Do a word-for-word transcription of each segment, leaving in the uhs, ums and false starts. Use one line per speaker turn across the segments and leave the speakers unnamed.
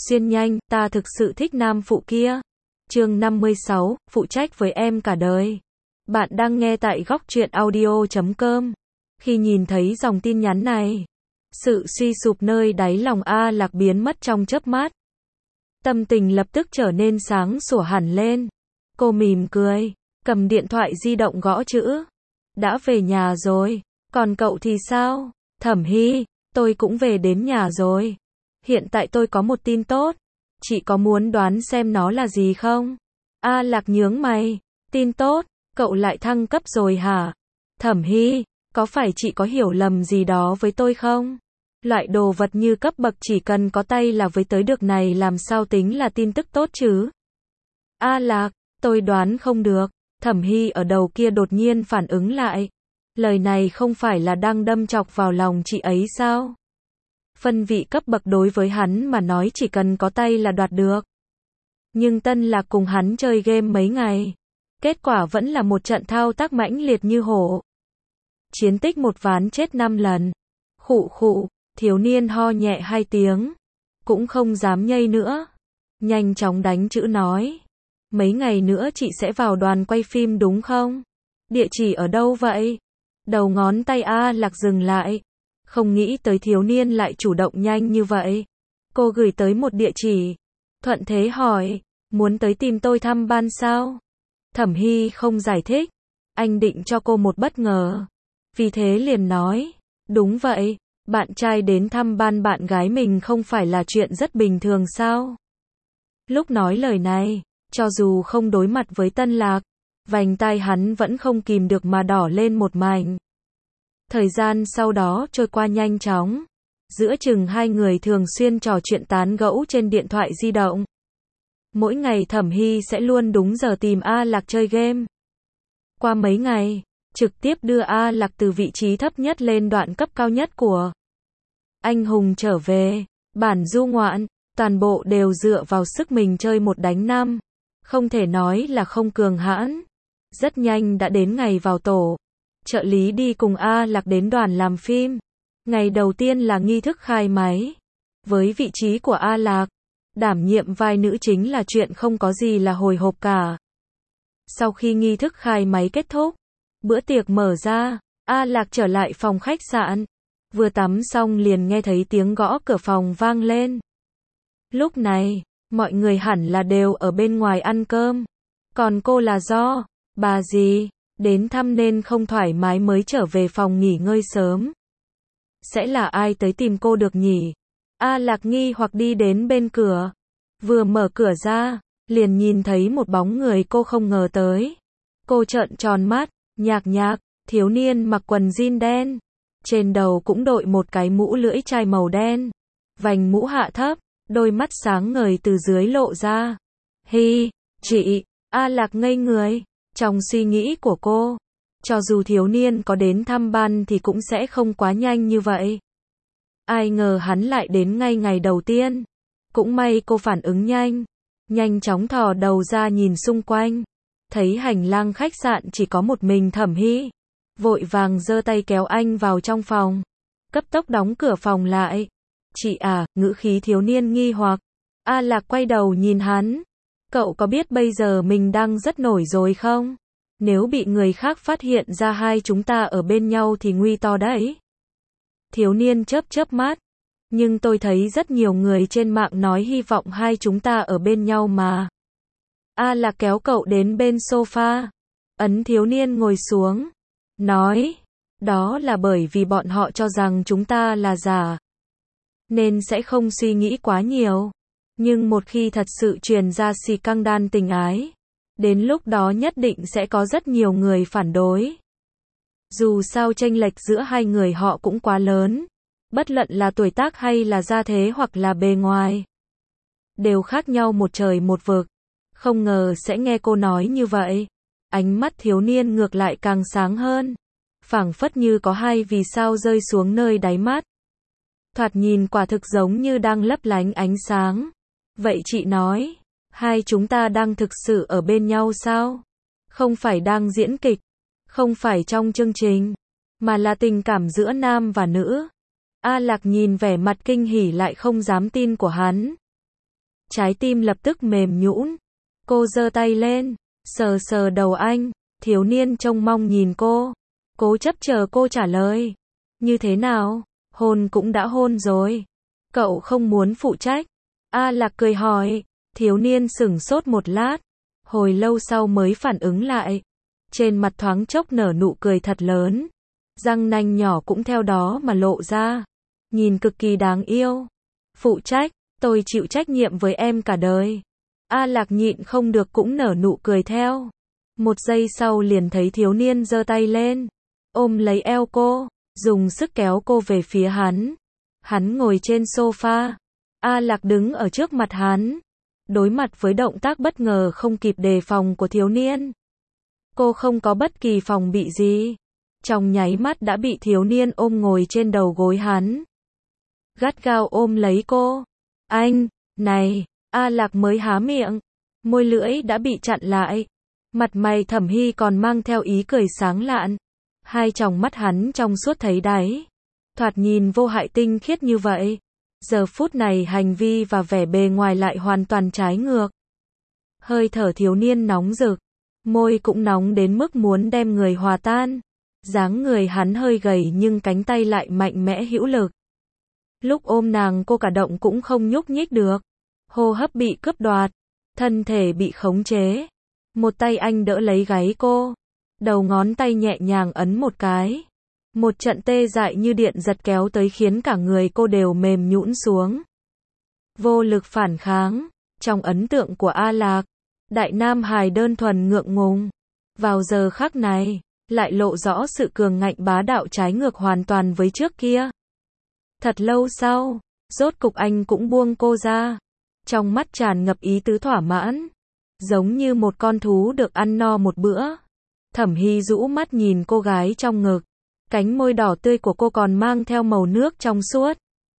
Xuyên nhanh, ta thực sự thích nam phụ kia. Chương năm mươi sáu, phụ trách với em cả đời. Bạn đang nghe tại góc truyện audio chấm com. Khi nhìn thấy dòng tin nhắn này, sự suy sụp nơi đáy lòng A Lạc biến mất trong chớp mắt. Tâm tình lập tức trở nên sáng sủa hẳn lên. Cô mỉm cười, cầm điện thoại di động gõ chữ. Đã về nhà rồi, còn cậu thì sao? Thẩm Hy, tôi cũng về đến nhà rồi. Hiện tại tôi có một tin tốt. Chị có muốn đoán xem nó là gì không? A Lạc nhướng mày. Tin tốt? Cậu lại thăng cấp rồi hả? Thẩm Hy, có phải chị có hiểu lầm gì đó với tôi không? Loại đồ vật như cấp bậc chỉ cần có tay là với tới được này làm sao tính là tin tức tốt chứ? A Lạc, tôi đoán không được. Thẩm Hy ở đầu kia đột nhiên phản ứng lại. Lời này không phải là đang đâm chọc vào lòng chị ấy sao? Phân vị cấp bậc đối với hắn mà nói chỉ cần có tay là đoạt được. Nhưng Tân Lạc cùng hắn chơi game mấy ngày. Kết quả vẫn là một trận thao tác mãnh liệt như hổ. Chiến tích một ván chết năm lần. Khụ khụ, thiếu niên ho nhẹ hai tiếng. Cũng không dám nhây nữa. Nhanh chóng đánh chữ nói. Mấy ngày nữa chị sẽ vào đoàn quay phim đúng không? Địa chỉ ở đâu vậy? Đầu ngón tay A Lạc dừng lại. Không nghĩ tới thiếu niên lại chủ động nhanh như vậy. Cô gửi tới một địa chỉ. Thuận thế hỏi, muốn tới tìm tôi thăm ban sao? Thẩm Hy không giải thích. Anh định cho cô một bất ngờ. Vì thế liền nói, đúng vậy, bạn trai đến thăm ban bạn gái mình không phải là chuyện rất bình thường sao? Lúc nói lời này, cho dù không đối mặt với Tân Lạc, vành tai hắn vẫn không kìm được mà đỏ lên một mảnh. Thời gian sau đó trôi qua nhanh chóng. Giữa chừng hai người thường xuyên trò chuyện tán gẫu trên điện thoại di động. Mỗi ngày Thẩm Hy sẽ luôn đúng giờ tìm A Lạc chơi game. Qua mấy ngày, trực tiếp đưa A Lạc từ vị trí thấp nhất lên đoạn cấp cao nhất của anh hùng trở về. Bản du ngoạn, toàn bộ đều dựa vào sức mình chơi một đánh năm. Không thể nói là không cường hãn. Rất nhanh đã đến ngày vào tổ. Trợ lý đi cùng A Lạc đến đoàn làm phim. Ngày đầu tiên là nghi thức khai máy. Với vị trí của A Lạc, đảm nhiệm vai nữ chính là chuyện không có gì là hồi hộp cả. Sau khi nghi thức khai máy kết thúc, bữa tiệc mở ra, A Lạc trở lại phòng khách sạn. Vừa tắm xong liền nghe thấy tiếng gõ cửa phòng vang lên. Lúc này, mọi người hẳn là đều ở bên ngoài ăn cơm. Còn cô là do, bà gì, đến thăm nên không thoải mái mới trở về phòng nghỉ ngơi sớm. Sẽ là ai tới tìm cô được nhỉ? A Lạc nghi hoặc đi đến bên cửa. Vừa mở cửa ra, liền nhìn thấy một bóng người cô không ngờ tới. Cô trợn tròn mắt, nhạc nhạc, thiếu niên mặc quần jean đen. Trên đầu cũng đội một cái mũ lưỡi chai màu đen. Vành mũ hạ thấp, đôi mắt sáng ngời từ dưới lộ ra. Hi, chị, A Lạc ngây người. Trong suy nghĩ của cô, cho dù thiếu niên có đến thăm ban thì cũng sẽ không quá nhanh như vậy. Ai ngờ hắn lại đến ngay ngày đầu tiên. Cũng may cô phản ứng nhanh. Nhanh chóng thò đầu ra nhìn xung quanh. Thấy hành lang khách sạn chỉ có một mình Thẩm Hy. Vội vàng giơ tay kéo anh vào trong phòng. Cấp tốc đóng cửa phòng lại. Chị à, ngữ khí thiếu niên nghi hoặc. A Lạc quay đầu nhìn hắn. Cậu có biết bây giờ mình đang rất nổi rồi không? Nếu bị người khác phát hiện ra hai chúng ta ở bên nhau thì nguy to đấy. Thiếu niên chớp chớp mắt. Nhưng tôi thấy rất nhiều người trên mạng nói hy vọng hai chúng ta ở bên nhau mà. A Lạc kéo cậu đến bên sofa. Ấn thiếu niên ngồi xuống. Nói. Đó là bởi vì bọn họ cho rằng chúng ta là giả. Nên sẽ không suy nghĩ quá nhiều. Nhưng một khi thật sự truyền ra xì căng đan tình ái, đến lúc đó nhất định sẽ có rất nhiều người phản đối. Dù sao chênh lệch giữa hai người họ cũng quá lớn. Bất luận là tuổi tác hay là gia thế hoặc là bề ngoài. Đều khác nhau một trời một vực. Không ngờ sẽ nghe cô nói như vậy. Ánh mắt thiếu niên ngược lại càng sáng hơn. Phảng phất như có hai vì sao rơi xuống nơi đáy mắt. Thoạt nhìn quả thực giống như đang lấp lánh ánh sáng. Vậy chị nói, hai chúng ta đang thực sự ở bên nhau sao? Không phải đang diễn kịch, không phải trong chương trình, mà là tình cảm giữa nam và nữ. A Lạc nhìn vẻ mặt kinh hỉ lại không dám tin của hắn. trái tim lập tức mềm nhũn. Cô giơ tay lên, sờ sờ đầu anh, thiếu niên trông mong nhìn cô, cố chấp chờ cô trả lời. Như thế nào? Hôn cũng đã hôn rồi. Cậu không muốn phụ trách? A Lạc cười hỏi. Thiếu niên sửng sốt một lát, hồi lâu sau mới phản ứng lại. Trên mặt thoáng chốc nở nụ cười thật lớn, răng nanh nhỏ cũng theo đó mà lộ ra, nhìn cực kỳ đáng yêu. Phụ trách, tôi chịu trách nhiệm với em cả đời. A Lạc nhịn không được cũng nở nụ cười theo. Một giây sau liền thấy thiếu niên giơ tay lên, ôm lấy eo cô, dùng sức kéo cô về phía hắn. Hắn ngồi trên sofa, A Lạc đứng ở trước mặt hắn, đối mặt với động tác bất ngờ không kịp đề phòng của thiếu niên. Cô không có bất kỳ phòng bị gì, trong nháy mắt đã bị thiếu niên ôm ngồi trên đầu gối hắn, gắt gao ôm lấy cô. Anh, này, A Lạc mới há miệng, môi lưỡi đã bị chặn lại. Mặt mày Thẩm Hy còn mang theo ý cười sáng lạn, hai tròng mắt hắn trong suốt thấy đáy, thoạt nhìn vô hại tinh khiết như vậy. Giờ phút này hành vi và vẻ bề ngoài lại hoàn toàn trái ngược. Hơi thở thiếu niên nóng rực, môi cũng nóng đến mức muốn đem người hòa tan. Dáng người hắn hơi gầy nhưng cánh tay lại mạnh mẽ hữu lực. Lúc ôm nàng cô cả động cũng không nhúc nhích được, hô hấp bị cướp đoạt, thân thể bị khống chế. Một tay anh đỡ lấy gáy cô, đầu ngón tay nhẹ nhàng ấn một cái. Một trận tê dại như điện giật kéo tới khiến cả người cô đều mềm nhũn xuống. Vô lực phản kháng. Trong ấn tượng của A Lạc, đại nam hài đơn thuần ngượng ngùng. Vào giờ khắc này, lại lộ rõ sự cường ngạnh bá đạo trái ngược hoàn toàn với trước kia. Thật lâu sau, rốt cục anh cũng buông cô ra. Trong mắt tràn ngập ý tứ thỏa mãn, giống như một con thú được ăn no một bữa. Thẩm Hy rũ mắt nhìn cô gái trong ngực. Cánh môi đỏ tươi của cô còn mang theo màu nước trong suốt,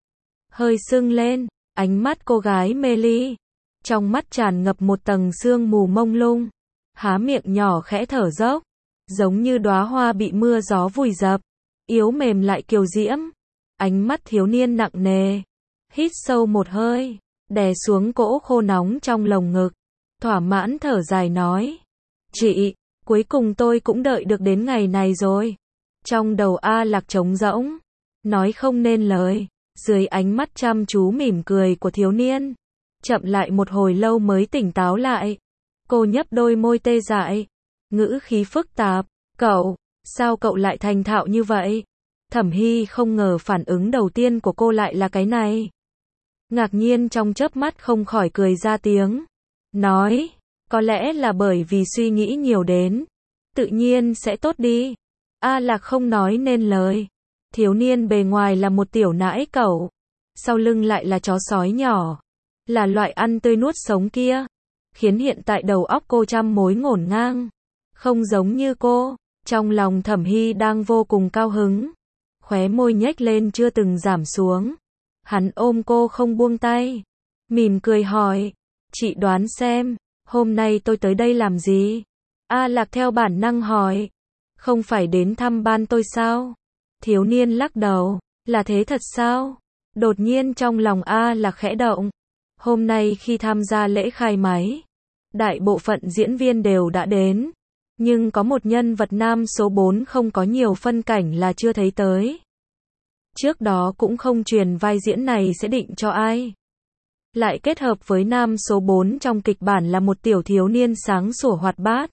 hơi sưng lên, ánh mắt cô gái mê ly, trong mắt tràn ngập một tầng sương mù mông lung, há miệng nhỏ khẽ thở dốc, giống như đóa hoa bị mưa gió vùi dập, yếu mềm lại kiều diễm. Ánh mắt thiếu niên nặng nề, hít sâu một hơi, đè xuống cỗ khô nóng trong lồng ngực, thỏa mãn thở dài nói: "Chị, cuối cùng tôi cũng đợi được đến ngày này rồi." Trong đầu A Lạc trống rỗng, nói không nên lời, dưới ánh mắt chăm chú mỉm cười của thiếu niên, chậm lại một hồi lâu mới tỉnh táo lại. Cô nhấp đôi môi tê dại, ngữ khí phức tạp: "Cậu, sao cậu lại thành thạo như vậy?" Thẩm Hy không ngờ phản ứng đầu tiên của cô lại là cái này. Ngạc nhiên trong chớp mắt không khỏi cười ra tiếng, nói: "Có lẽ là bởi vì suy nghĩ nhiều đến, tự nhiên sẽ tốt đi." A Lạc không nói nên lời. Thiếu niên bề ngoài là một tiểu nãi cẩu, sau lưng lại là chó sói nhỏ, là loại ăn tươi nuốt sống kia, khiến hiện tại đầu óc cô trăm mối ngổn ngang. Không giống như cô, trong lòng Thẩm Hy đang vô cùng cao hứng, khóe môi nhếch lên chưa từng giảm xuống. Hắn ôm cô không buông tay, mỉm cười hỏi: "Chị đoán xem, hôm nay tôi tới đây làm gì?" A Lạc theo bản năng hỏi: "Không phải đến thăm ban tôi sao?" Thiếu niên lắc đầu: "Là thế thật sao?" Đột nhiên trong lòng A Lạc khẽ động. Hôm nay khi tham gia lễ khai máy, đại bộ phận diễn viên đều đã đến, nhưng có một nhân vật nam số bốn không có nhiều phân cảnh là chưa thấy tới. Trước đó cũng không truyền vai diễn này sẽ định cho ai. Lại kết hợp với nam số bốn trong kịch bản là một tiểu thiếu niên sáng sủa hoạt bát.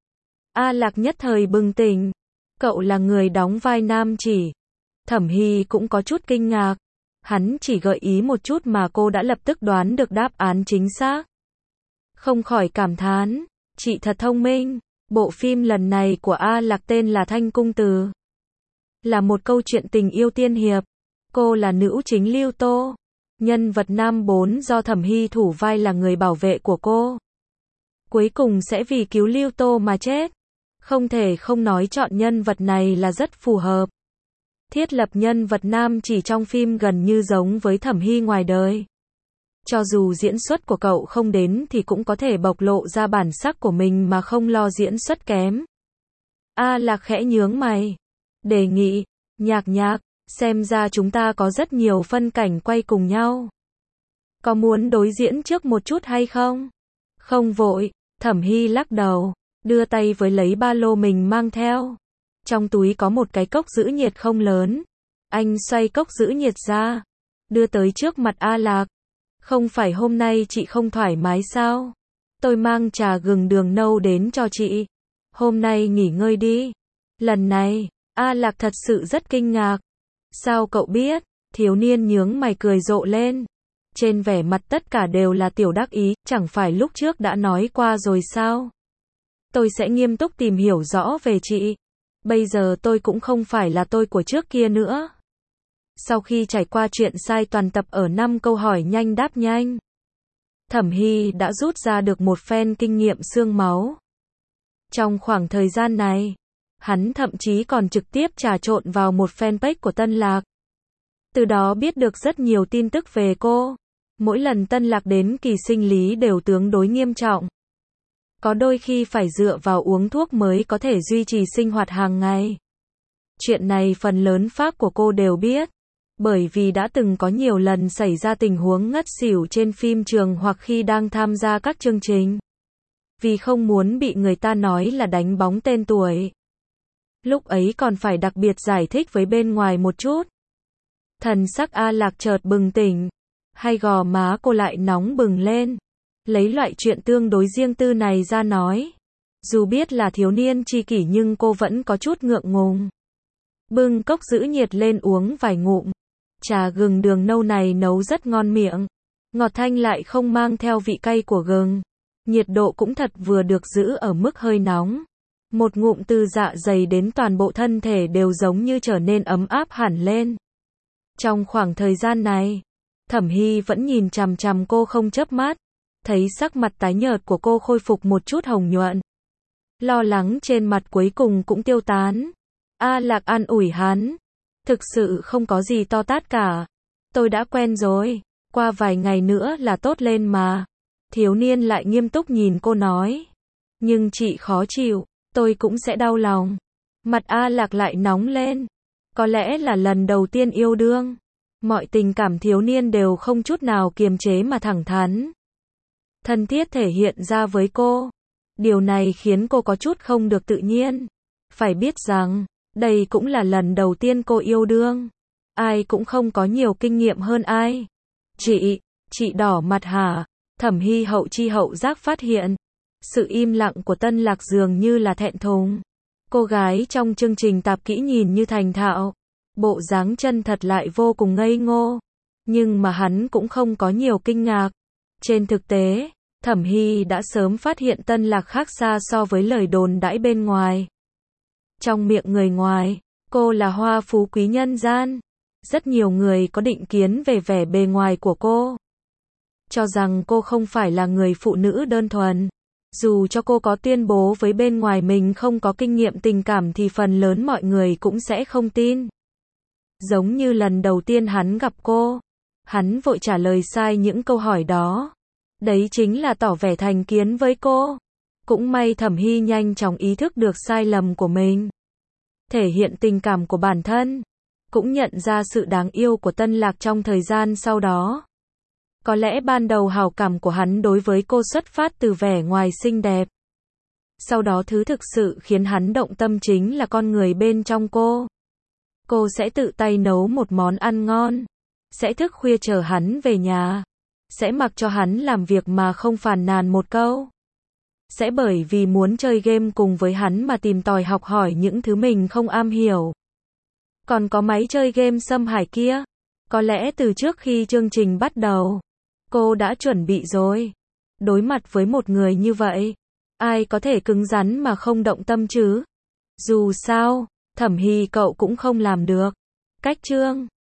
A Lạc nhất thời bừng tỉnh. "Cậu là người đóng vai nam chỉ?" Thẩm Hy cũng có chút kinh ngạc. Hắn chỉ gợi ý một chút mà cô đã lập tức đoán được đáp án chính xác. Không khỏi cảm thán: "Chị thật thông minh." Bộ phim lần này của A Lạc tên là Thanh Cung Từ, là một câu chuyện tình yêu tiên hiệp. Cô là nữ chính Lưu Tô. Nhân vật nam bốn do Thẩm Hy thủ vai là người bảo vệ của cô. Cuối cùng sẽ vì cứu Lưu Tô mà chết. Không thể không nói chọn nhân vật này là rất phù hợp. Thiết lập nhân vật nam chỉ trong phim gần như giống với Thẩm Hy ngoài đời. Cho dù diễn xuất của cậu không đến thì cũng có thể bộc lộ ra bản sắc của mình mà không lo diễn xuất kém. A Lạc khẽ nhướng mày, đề nghị: "Nhạc Nhạc, xem ra chúng ta có rất nhiều phân cảnh quay cùng nhau. Có muốn đối diễn trước một chút hay không? Không vội, Thẩm Hy lắc đầu, đưa tay với lấy ba lô mình mang theo. Trong túi có một cái cốc giữ nhiệt không lớn. Anh xoay cốc giữ nhiệt ra, đưa tới trước mặt A Lạc. Không phải hôm nay chị không thoải mái sao? Tôi mang trà gừng đường nâu đến cho chị. Hôm nay nghỉ ngơi đi. Lần này, A Lạc thật sự rất kinh ngạc. Sao cậu biết? Thiếu niên nhướng mày cười rộ lên. Trên vẻ mặt tất cả đều là tiểu đắc ý, chẳng phải lúc trước đã nói qua rồi sao? Tôi sẽ nghiêm túc tìm hiểu rõ về chị. Bây giờ tôi cũng không phải là tôi của trước kia nữa. Sau khi trải qua chuyện sai toàn tập ở năm câu hỏi nhanh đáp nhanh, Thẩm Hy đã rút ra được một phen kinh nghiệm xương máu. Trong khoảng thời gian này, hắn thậm chí còn trực tiếp trà trộn vào một fanpage của Tân Lạc. Từ đó biết được rất nhiều tin tức về cô. Mỗi lần Tân Lạc đến kỳ sinh lý đều tương đối nghiêm trọng. Có đôi khi phải dựa vào uống thuốc mới có thể duy trì sinh hoạt hàng ngày. Chuyện này phần lớn phác của cô đều biết. Bởi vì đã từng có nhiều lần xảy ra tình huống ngất xỉu trên phim trường hoặc khi đang tham gia các chương trình. Vì không muốn bị người ta nói là đánh bóng tên tuổi. Lúc ấy còn phải đặc biệt giải thích với bên ngoài một chút. Thần sắc A Lạc chợt bừng tỉnh. Hay gò má cô lại nóng bừng lên. Lấy loại chuyện tương đối riêng tư này ra nói. Dù biết là thiếu niên tri kỷ nhưng cô vẫn có chút ngượng ngùng. Bưng cốc giữ nhiệt lên uống vài ngụm. Trà gừng đường nâu này nấu rất ngon miệng. Ngọt thanh lại không mang theo vị cay của gừng. Nhiệt độ cũng thật vừa được giữ ở mức hơi nóng. Một ngụm từ dạ dày đến toàn bộ thân thể đều giống như trở nên ấm áp hẳn lên. Trong khoảng thời gian này, Thẩm Hy vẫn nhìn chằm chằm cô không chớp mắt. Thấy sắc mặt tái nhợt của cô khôi phục một chút hồng nhuận. Lo lắng trên mặt cuối cùng cũng tiêu tán. A Lạc an ủi hắn. Thực sự không có gì to tát cả. Tôi đã quen rồi. Qua vài ngày nữa là tốt lên mà. Thiếu niên lại nghiêm túc nhìn cô nói. Nhưng chị khó chịu. Tôi cũng sẽ đau lòng. Mặt A Lạc lại nóng lên. Có lẽ là lần đầu tiên yêu đương. Mọi tình cảm thiếu niên đều không chút nào kiềm chế mà thẳng thắn. Thân thiết thể hiện ra với cô. Điều này khiến cô có chút không được tự nhiên. Phải biết rằng, đây cũng là lần đầu tiên cô yêu đương. Ai cũng không có nhiều kinh nghiệm hơn ai. Chị, chị đỏ mặt hả? Thẩm Hy hậu chi hậu giác phát hiện. Sự im lặng của Tân Lạc dường như là thẹn thùng. Cô gái trong chương trình tạp kỹ nhìn như thành thạo. Bộ dáng chân thật lại vô cùng ngây ngô. Nhưng mà hắn cũng không có nhiều kinh ngạc. Trên thực tế, Thẩm Hy đã sớm phát hiện Tân Lạc khác xa so với lời đồn đãi bên ngoài. Trong miệng người ngoài, cô là hoa phú quý nhân gian. Rất nhiều người có định kiến về vẻ bề ngoài của cô. Cho rằng cô không phải là người phụ nữ đơn thuần. Dù cho cô có tuyên bố với bên ngoài mình không có kinh nghiệm tình cảm thì phần lớn mọi người cũng sẽ không tin. Giống như lần đầu tiên hắn gặp cô, hắn vội trả lời sai những câu hỏi đó. Đấy chính là tỏ vẻ thành kiến với cô. Cũng may Thẩm Hy nhanh chóng ý thức được sai lầm của mình. Thể hiện tình cảm của bản thân. Cũng nhận ra sự đáng yêu của Tân Lạc trong thời gian sau đó. Có lẽ ban đầu hảo cảm của hắn đối với cô xuất phát từ vẻ ngoài xinh đẹp. Sau đó thứ thực sự khiến hắn động tâm chính là con người bên trong cô. Cô sẽ tự tay nấu một món ăn ngon. Sẽ thức khuya chờ hắn về nhà. Sẽ mặc cho hắn làm việc mà không phàn nàn một câu. Sẽ bởi vì muốn chơi game cùng với hắn mà tìm tòi học hỏi những thứ mình không am hiểu. Còn có máy chơi game xâm hải kia. Có lẽ từ trước khi chương trình bắt đầu, cô đã chuẩn bị rồi. Đối mặt với một người như vậy, ai có thể cứng rắn mà không động tâm chứ? Dù sao, Thẩm Hy cậu cũng không làm được. Cách chương